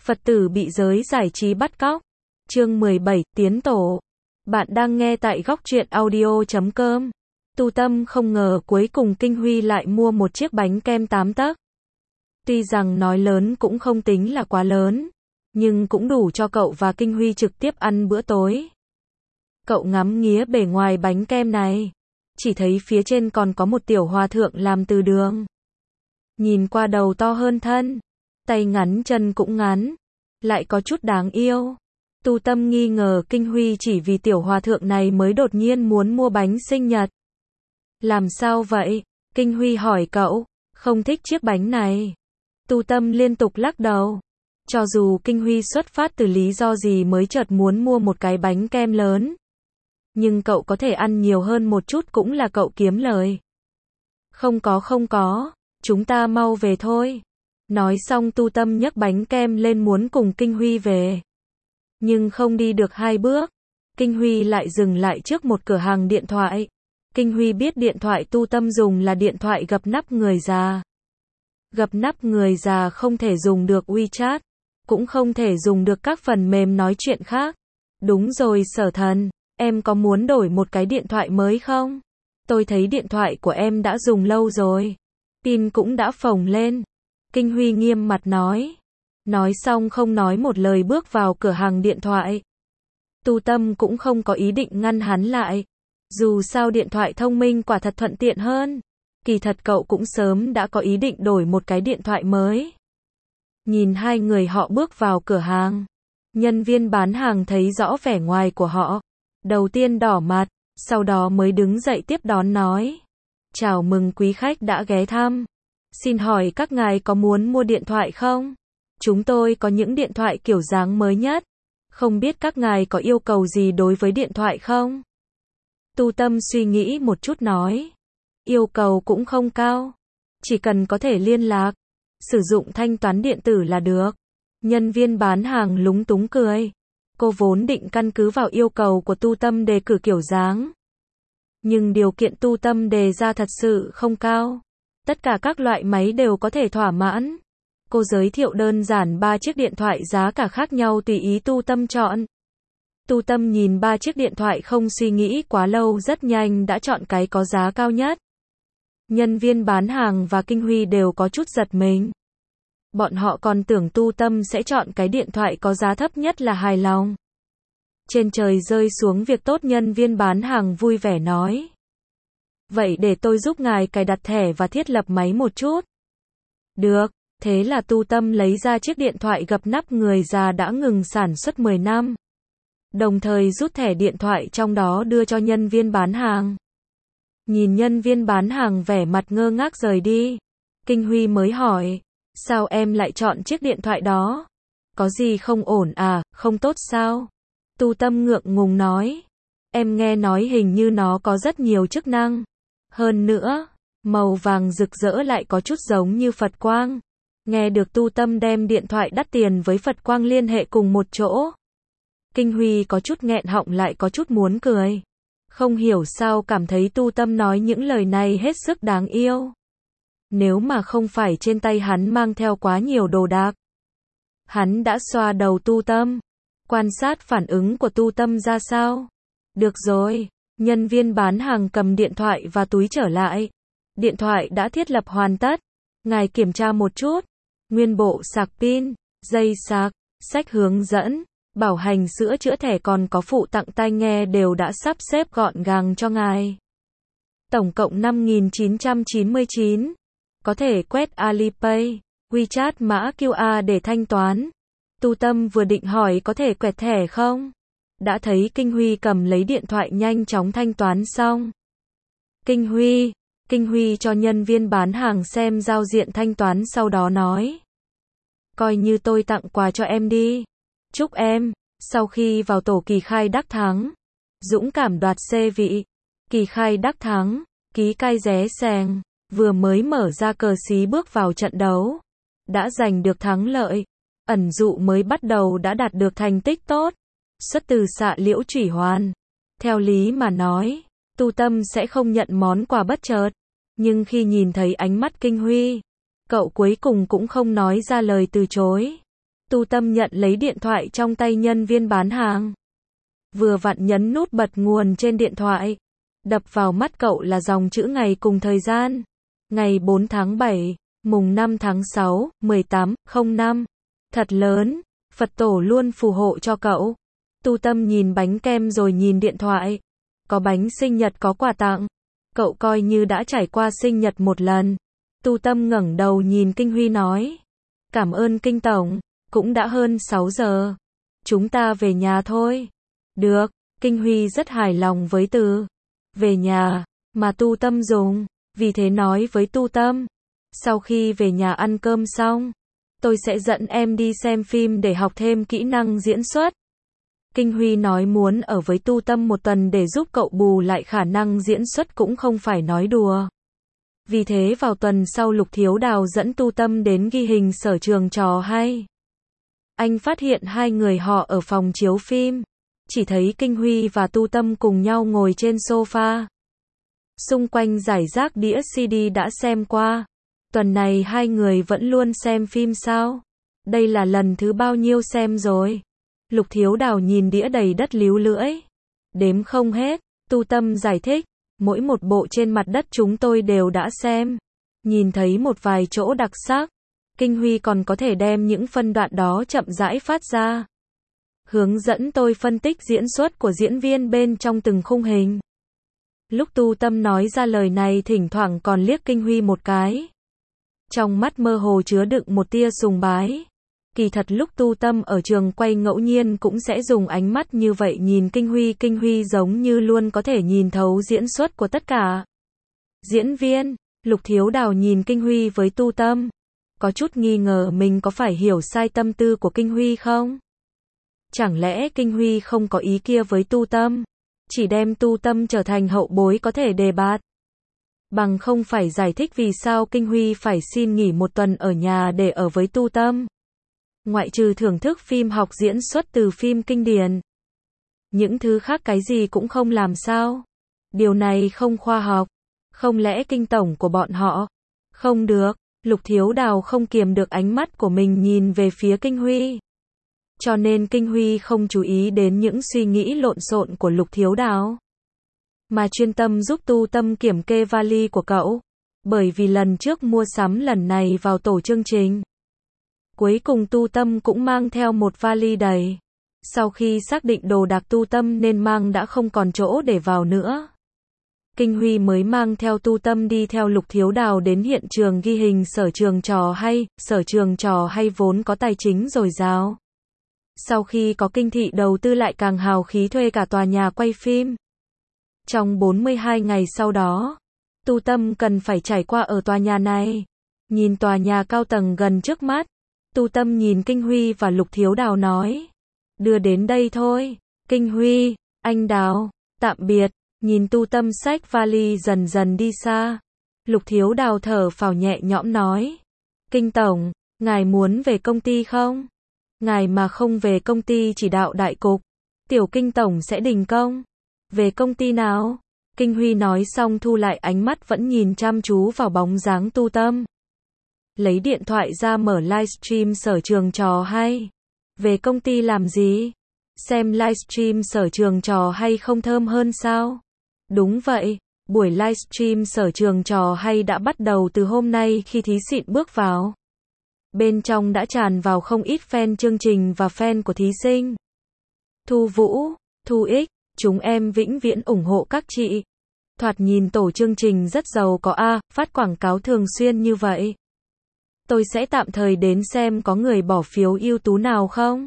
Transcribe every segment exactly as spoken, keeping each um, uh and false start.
Phật tử bị giới giải trí bắt cóc. Chương mười bảy, Tiến tổ. Bạn đang nghe tại góc truyện audio chấm com. Tu Tâm không ngờ cuối cùng Kinh Huy lại mua một chiếc bánh kem tám tấc. Tuy rằng nói lớn cũng không tính là quá lớn, nhưng cũng đủ cho cậu và Kinh Huy trực tiếp ăn bữa tối. Cậu ngắm nghía bề ngoài bánh kem này, chỉ thấy phía trên còn có một tiểu hòa thượng làm từ đường. Nhìn qua đầu to hơn thân, tay ngắn chân cũng ngắn, lại có chút đáng yêu. Tu Tâm nghi ngờ Kinh Huy chỉ vì tiểu hòa thượng này mới đột nhiên muốn mua bánh sinh nhật. Làm sao vậy? Kinh Huy hỏi cậu, không thích chiếc bánh này. Tu Tâm liên tục lắc đầu. Cho dù Kinh Huy xuất phát từ lý do gì mới chợt muốn mua một cái bánh kem lớn, nhưng cậu có thể ăn nhiều hơn một chút cũng là cậu kiếm lời. Không có không có, chúng ta mau về thôi. Nói xong Tu Tâm nhấc bánh kem lên muốn cùng Kinh Huy về. Nhưng không đi được hai bước, Kinh Huy lại dừng lại trước một cửa hàng điện thoại. Kinh Huy biết điện thoại Tu Tâm dùng là điện thoại gập nắp người già. Gập nắp người già không thể dùng được WeChat, cũng không thể dùng được các phần mềm nói chuyện khác. Đúng rồi Sở Thần, em có muốn đổi một cái điện thoại mới không? Tôi thấy điện thoại của em đã dùng lâu rồi, pin cũng đã phồng lên. Kinh Huy nghiêm mặt nói. Nói xong không nói một lời bước vào cửa hàng điện thoại. Tu Tâm cũng không có ý định ngăn hắn lại. Dù sao điện thoại thông minh quả thật thuận tiện hơn. Kỳ thật cậu cũng sớm đã có ý định đổi một cái điện thoại mới. Nhìn hai người họ bước vào cửa hàng, nhân viên bán hàng thấy rõ vẻ ngoài của họ. Đầu tiên đỏ mặt, sau đó mới đứng dậy tiếp đón nói. Chào mừng quý khách đã ghé thăm. Xin hỏi các ngài có muốn mua điện thoại không? Chúng tôi có những điện thoại kiểu dáng mới nhất. Không biết các ngài có yêu cầu gì đối với điện thoại không? Tu Tâm suy nghĩ một chút nói. Yêu cầu cũng không cao. Chỉ cần có thể liên lạc, sử dụng thanh toán điện tử là được. Nhân viên bán hàng lúng túng cười. Cô vốn định căn cứ vào yêu cầu của Tu Tâm đề cử kiểu dáng. Nhưng điều kiện Tu Tâm đề ra thật sự không cao. Tất cả các loại máy đều có thể thỏa mãn. Cô giới thiệu đơn giản ba chiếc điện thoại giá cả khác nhau tùy ý Tu Tâm chọn. Tu Tâm nhìn ba chiếc điện thoại không suy nghĩ quá lâu rất nhanh đã chọn cái có giá cao nhất. Nhân viên bán hàng và Kinh Huy đều có chút giật mình. Bọn họ còn tưởng Tu Tâm sẽ chọn cái điện thoại có giá thấp nhất là hài lòng. Trên trời rơi xuống việc tốt, nhân viên bán hàng vui vẻ nói. Vậy để tôi giúp ngài cài đặt thẻ và thiết lập máy một chút. Được, thế là Tu Tâm lấy ra chiếc điện thoại gập nắp người già đã ngừng sản xuất mười năm. Đồng thời rút thẻ điện thoại trong đó đưa cho nhân viên bán hàng. Nhìn nhân viên bán hàng vẻ mặt ngơ ngác rời đi. Kinh Huy mới hỏi, sao em lại chọn chiếc điện thoại đó? Có gì không ổn à, không tốt sao? Tu Tâm ngượng ngùng nói, em nghe nói hình như nó có rất nhiều chức năng. Hơn nữa, màu vàng rực rỡ lại có chút giống như Phật quang. Nghe được Tu Tâm đem điện thoại đắt tiền với Phật quang liên hệ cùng một chỗ. Kinh Huy có chút nghẹn họng lại có chút muốn cười. Không hiểu sao cảm thấy Tu Tâm nói những lời này hết sức đáng yêu. Nếu mà không phải trên tay hắn mang theo quá nhiều đồ đạc. Hắn đã xoa đầu Tu Tâm. Quan sát phản ứng của Tu Tâm ra sao. Được rồi, nhân viên bán hàng cầm điện thoại và túi trở lại. Điện thoại đã thiết lập hoàn tất. Ngài kiểm tra một chút. Nguyên bộ sạc pin, dây sạc, sách hướng dẫn, bảo hành sửa chữa thẻ còn có phụ tặng tai nghe đều đã sắp xếp gọn gàng cho ngài. Tổng cộng năm nghìn chín trăm chín mươi chín. Có thể quét Alipay, WeChat mã quy rờ để thanh toán. Tu Tâm vừa định hỏi có thể quẹt thẻ không? Đã thấy Kinh Huy cầm lấy điện thoại nhanh chóng thanh toán xong. Kinh Huy, Kinh Huy cho nhân viên bán hàng xem giao diện thanh toán sau đó nói. Coi như tôi tặng quà cho em đi. Chúc em, sau khi vào tổ kỳ khai đắc thắng, dũng cảm đoạt xê vị, kỳ khai đắc thắng, ký cai ré sèng, vừa mới mở ra cờ xí bước vào trận đấu, đã giành được thắng lợi, ẩn dụ mới bắt đầu đã đạt được thành tích tốt, xuất từ xạ liễu chủy hoàn. Theo lý mà nói, Tu Tâm sẽ không nhận món quà bất chợt, nhưng khi nhìn thấy ánh mắt Kinh Huy, cậu cuối cùng cũng không nói ra lời từ chối. Tu Tâm nhận lấy điện thoại trong tay nhân viên bán hàng. Vừa vặn nhấn nút bật nguồn trên điện thoại. Đập vào mắt cậu là dòng chữ ngày cùng thời gian. Ngày bốn tháng bảy, mùng năm tháng sáu, mười tám không năm. Thật lớn, Phật tổ luôn phù hộ cho cậu. Tu Tâm nhìn bánh kem rồi nhìn điện thoại. Có bánh sinh nhật có quà tặng. Cậu coi như đã trải qua sinh nhật một lần. Tu Tâm ngẩng đầu nhìn Kinh Huy nói. Cảm ơn Kinh Tổng, cũng đã hơn sáu giờ. Chúng ta về nhà thôi. Được, Kinh Huy rất hài lòng với từ về nhà mà Tu Tâm dùng, vì thế nói với Tu Tâm. Sau khi về nhà ăn cơm xong, tôi sẽ dẫn em đi xem phim để học thêm kỹ năng diễn xuất. Kinh Huy nói muốn ở với Tu Tâm một tuần để giúp cậu bù lại khả năng diễn xuất cũng không phải nói đùa. Vì thế vào tuần sau Lục Thiếu Đào dẫn Tu Tâm đến ghi hình sở trường trò hay. Anh phát hiện hai người họ ở phòng chiếu phim. Chỉ thấy Kinh Huy và Tu Tâm cùng nhau ngồi trên sofa. Xung quanh rải rác đĩa xê đê đã xem qua. Tuần này hai người vẫn luôn xem phim sao? Đây là lần thứ bao nhiêu xem rồi? Lục Thiếu Đào nhìn đĩa đầy đất líu lưỡi. Đếm không hết, Tu Tâm giải thích. Mỗi một bộ trên mặt đất chúng tôi đều đã xem. Nhìn thấy một vài chỗ đặc sắc. Kinh Huy còn có thể đem những phân đoạn đó chậm rãi phát ra. Hướng dẫn tôi phân tích diễn xuất của diễn viên bên trong từng khung hình. Lúc Tu Tâm nói ra lời này thỉnh thoảng còn liếc Kinh Huy một cái. Trong mắt mơ hồ chứa đựng một tia sùng bái. Kỳ thật lúc Tu Tâm ở trường quay ngẫu nhiên cũng sẽ dùng ánh mắt như vậy nhìn Kinh Huy. Kinh Huy giống như luôn có thể nhìn thấu diễn xuất của tất cả diễn viên. Lục Thiếu Đào nhìn Kinh Huy với Tu Tâm. Có chút nghi ngờ mình có phải hiểu sai tâm tư của Kinh Huy không? Chẳng lẽ Kinh Huy không có ý kia với Tu Tâm? Chỉ đem Tu Tâm trở thành hậu bối có thể đề bạt. Bằng không phải giải thích vì sao Kinh Huy phải xin nghỉ một tuần ở nhà để ở với Tu Tâm. Ngoại trừ thưởng thức phim học diễn xuất từ phim kinh điển. Những thứ khác cái gì cũng không làm sao? Điều này không khoa học. Không lẽ Kinh Tổng của bọn họ? Không được. Lục Thiếu Đào không kiềm được ánh mắt của mình nhìn về phía Kinh Huy. Cho nên Kinh Huy không chú ý đến những suy nghĩ lộn xộn của Lục Thiếu Đào. Mà chuyên tâm giúp Tu Tâm kiểm kê vali của cậu. Bởi vì lần trước mua sắm lần này vào tổ chương trình. Cuối cùng Tu Tâm cũng mang theo một vali đầy. Sau khi xác định đồ đạc Tu Tâm nên mang đã không còn chỗ để vào nữa. Kinh Huy mới mang theo Tu Tâm đi theo Lục Thiếu Đào đến hiện trường ghi hình sở trường trò hay. Sở trường trò hay vốn có tài chính dồi dào. Sau khi có kinh thị đầu tư lại càng hào khí thuê cả tòa nhà quay phim. Trong bốn mươi hai ngày sau đó, Tu Tâm cần phải trải qua ở tòa nhà này. Nhìn tòa nhà cao tầng gần trước mắt, Tu Tâm nhìn Kinh Huy và Lục Thiếu Đào nói. Đưa đến đây thôi. Kinh Huy, anh Đào, tạm biệt. Nhìn Tu Tâm xách vali dần dần đi xa. Lục Thiếu Đào thở phào nhẹ nhõm nói. Kinh Tổng, ngài muốn về công ty không? Ngài mà không về công ty chỉ đạo đại cục. Tiểu Kinh Tổng sẽ đình công. Về công ty nào? Kinh Huy nói xong thu lại ánh mắt vẫn nhìn chăm chú vào bóng dáng Tu Tâm. Lấy điện thoại ra mở livestream sở trường trò hay. Về công ty làm gì? Xem livestream sở trường trò hay không thơm hơn sao? Đúng vậy, buổi livestream sở trường trò hay đã bắt đầu từ hôm nay khi thí sinh bước vào. Bên trong đã tràn vào không ít fan chương trình và fan của thí sinh. Thu Vũ, Thu Ích, chúng em vĩnh viễn ủng hộ các chị. Thoạt nhìn tổ chương trình rất giàu có a, phát quảng cáo thường xuyên như vậy. Tôi sẽ tạm thời đến xem có người bỏ phiếu ưu tú nào không?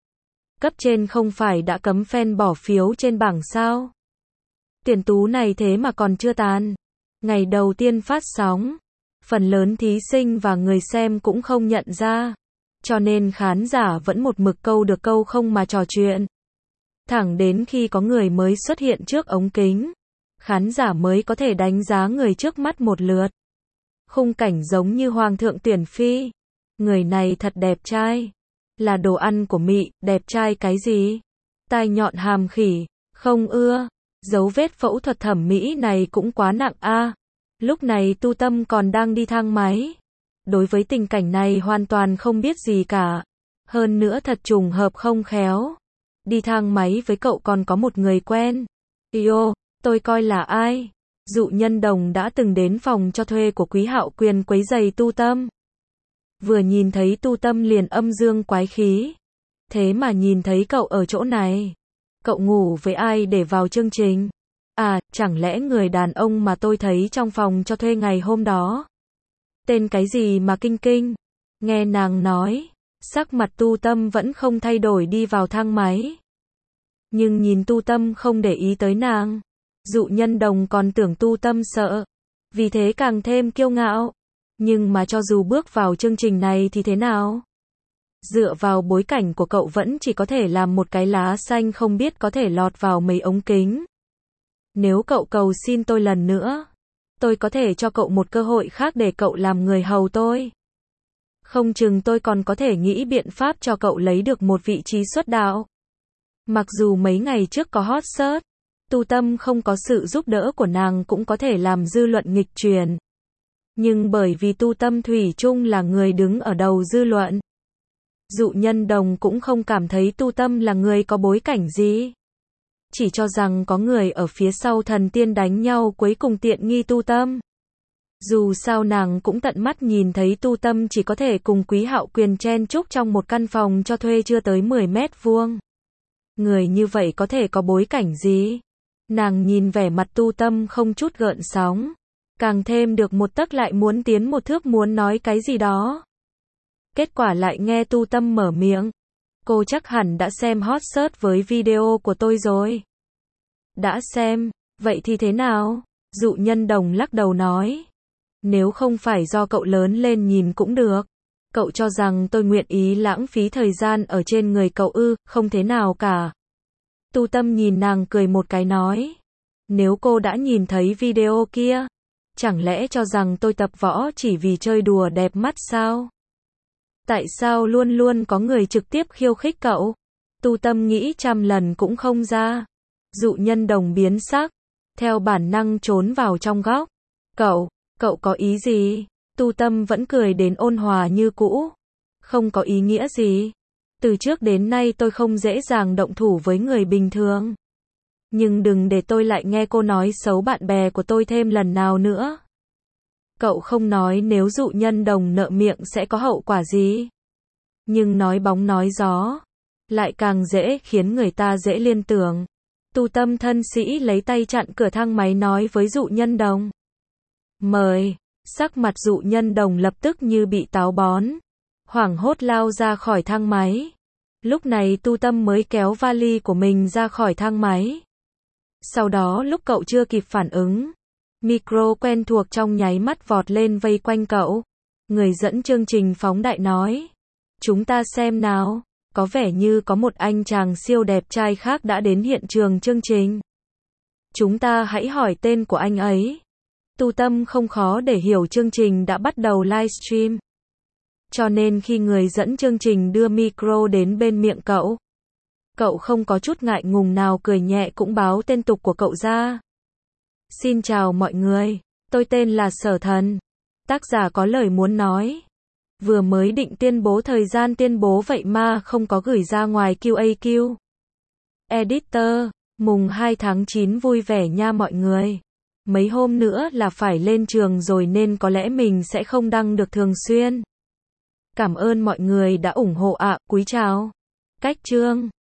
Cấp trên không phải đã cấm fan bỏ phiếu trên bảng sao? Tuyển tú này thế mà còn chưa tàn. Ngày đầu tiên phát sóng, phần lớn thí sinh và người xem cũng không nhận ra. Cho nên khán giả vẫn một mực câu được câu không mà trò chuyện. Thẳng đến khi có người mới xuất hiện trước ống kính, khán giả mới có thể đánh giá người trước mắt một lượt. Khung cảnh giống như hoàng thượng tuyển phi. Người này thật đẹp trai. Là đồ ăn của mị, đẹp trai cái gì? Tai nhọn hàm khỉ, không ưa. Dấu vết phẫu thuật thẩm mỹ này cũng quá nặng a. Lúc này Tu Tâm còn đang đi thang máy. Đối với tình cảnh này hoàn toàn không biết gì cả. Hơn nữa thật trùng hợp không khéo. Đi thang máy với cậu còn có một người quen. Yo, tôi coi là ai? Dụ Nhân Đồng đã từng đến phòng cho thuê của Quý Hạo Quyền quấy giày Tu Tâm. Vừa nhìn thấy Tu Tâm liền âm dương quái khí. Thế mà nhìn thấy cậu ở chỗ này. Cậu ngủ với ai để vào chương trình? À, chẳng lẽ người đàn ông mà tôi thấy trong phòng cho thuê ngày hôm đó? Tên cái gì mà Kinh Kinh? Nghe nàng nói, sắc mặt Tu Tâm vẫn không thay đổi đi vào thang máy. Nhưng nhìn Tu Tâm không để ý tới nàng. Dụ Nhân Đồng còn tưởng Tu Tâm sợ. Vì thế càng thêm kiêu ngạo. Nhưng mà cho dù bước vào chương trình này thì thế nào? Dựa vào bối cảnh của cậu vẫn chỉ có thể làm một cái lá xanh không biết có thể lọt vào mấy ống kính. Nếu cậu cầu xin tôi lần nữa, tôi có thể cho cậu một cơ hội khác để cậu làm người hầu tôi. Không chừng tôi còn có thể nghĩ biện pháp cho cậu lấy được một vị trí xuất đạo. Mặc dù mấy ngày trước có hot search, Tu Tâm không có sự giúp đỡ của nàng cũng có thể làm dư luận nghịch chuyển. Nhưng bởi vì Tu Tâm thủy chung là người đứng ở đầu dư luận. Dụ Nhân Đồng cũng không cảm thấy Tu Tâm là người có bối cảnh gì. Chỉ cho rằng có người ở phía sau thần tiên đánh nhau cuối cùng tiện nghi Tu Tâm. Dù sao nàng cũng tận mắt nhìn thấy Tu Tâm chỉ có thể cùng Quý Hạo Quyền chen chúc trong một căn phòng cho thuê chưa tới mười mét vuông. Người như vậy có thể có bối cảnh gì? Nàng nhìn vẻ mặt Tu Tâm không chút gợn sóng. Càng thêm được một tấc lại muốn tiến một thước muốn nói cái gì đó. Kết quả lại nghe Tu Tâm mở miệng. Cô chắc hẳn đã xem hot search với video của tôi rồi. Đã xem, vậy thì thế nào? Dụ Nhân Đồng lắc đầu nói. Nếu không phải do cậu lớn lên nhìn cũng được. Cậu cho rằng tôi nguyện ý lãng phí thời gian ở trên người cậu ư, không thế nào cả. Tu Tâm nhìn nàng cười một cái nói. Nếu cô đã nhìn thấy video kia, chẳng lẽ cho rằng tôi tập võ chỉ vì chơi đùa đẹp mắt sao? Tại sao luôn luôn có người trực tiếp khiêu khích cậu? Tu Tâm nghĩ trăm lần cũng không ra. Dụ Nhân Đồng biến sắc, theo bản năng trốn vào trong góc. Cậu, cậu có ý gì? Tu Tâm vẫn cười đến ôn hòa như cũ. Không có ý nghĩa gì. Từ trước đến nay tôi không dễ dàng động thủ với người bình thường. Nhưng đừng để tôi lại nghe cô nói xấu bạn bè của tôi thêm lần nào nữa. Cậu không nói nếu Dụ Nhân Đồng nợ miệng sẽ có hậu quả gì. Nhưng nói bóng nói gió, lại càng dễ khiến người ta dễ liên tưởng. Tu Tâm thân sĩ lấy tay chặn cửa thang máy nói với Dụ Nhân Đồng. Mời, sắc mặt Dụ Nhân Đồng lập tức như bị táo bón. Hoảng hốt lao ra khỏi thang máy. Lúc này Tu Tâm mới kéo vali của mình ra khỏi thang máy. Sau đó lúc cậu chưa kịp phản ứng, micro quen thuộc trong nháy mắt vọt lên vây quanh cậu. Người dẫn chương trình phóng đại nói. Chúng ta xem nào, có vẻ như có một anh chàng siêu đẹp trai khác đã đến hiện trường chương trình. Chúng ta hãy hỏi tên của anh ấy. Tu Tâm không khó để hiểu chương trình đã bắt đầu livestream. Cho nên khi người dẫn chương trình đưa micro đến bên miệng cậu, cậu không có chút ngại ngùng nào cười nhẹ cũng báo tên tục của cậu ra. Xin chào mọi người, tôi tên là Sở Thần. Tác giả có lời muốn nói. Vừa mới định tuyên bố thời gian tuyên bố vậy mà không có gửi ra ngoài quy a quy. Editor, mùng hai tháng chín vui vẻ nha mọi người. Mấy hôm nữa là phải lên trường rồi nên có lẽ mình sẽ không đăng được thường xuyên. Cảm ơn mọi người đã ủng hộ ạ, quý chào. Cách chương